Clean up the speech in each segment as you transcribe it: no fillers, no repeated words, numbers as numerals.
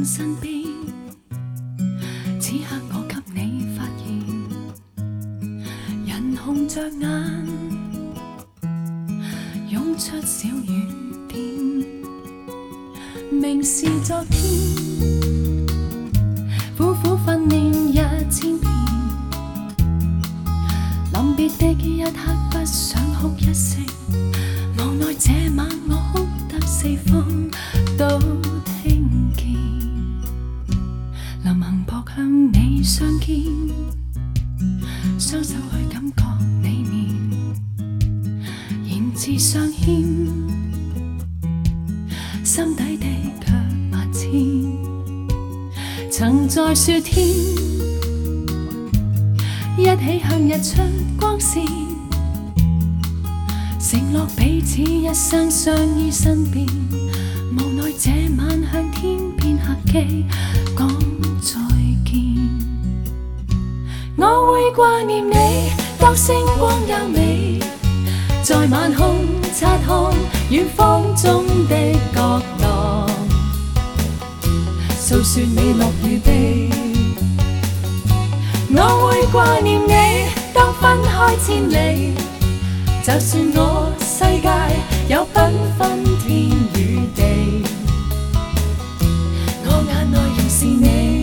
身邊，此刻我給你發現，人紅着眼，湧出小雨點，明是昨天，苦苦訓練1000遍，臨別的一刻不想哭一聲，無奈這晚我哭得四方都聽見，臨行撲向你相見，雙手去感覺你面，言字相牽，心底的卻萬千，曾在雪天一起向日出光線，承諾彼此一生相依身邊，無奈這晚向天邊客機講再見。我會掛念你，當星光優美，在晚空察看遠方中的角落，訴說你樂與悲。我會掛念你，當分開千里，就算我世界有繽紛天與地，我眼內仍是你。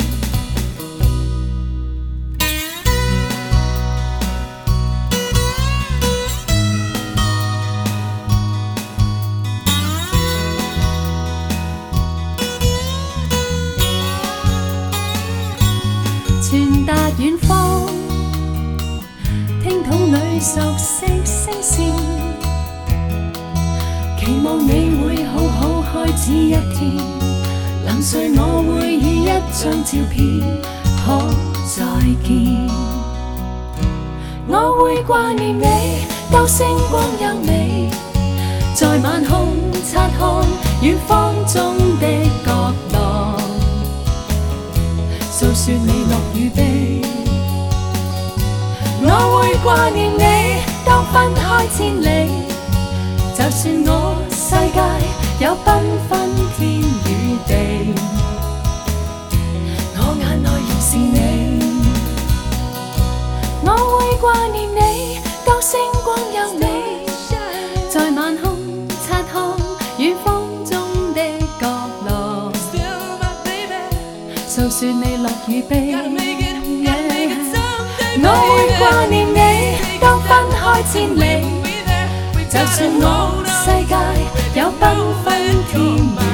傳達遠方，聽筒裏熟悉聲線，期望你會好好開始一天，臨睡我會以一張照片可再見。我會掛念你，當星光優美，在晚空察看遠方中的角落，訴說你樂與悲。我會掛念你，當分開千里，就算我世界有繽紛天與地，我眼內仍是你。我會掛念你，當星光優美，在晚空察看遠方中的角落，訴說你樂與悲。我會掛念你，當分開千里，就算我世界有繽紛天與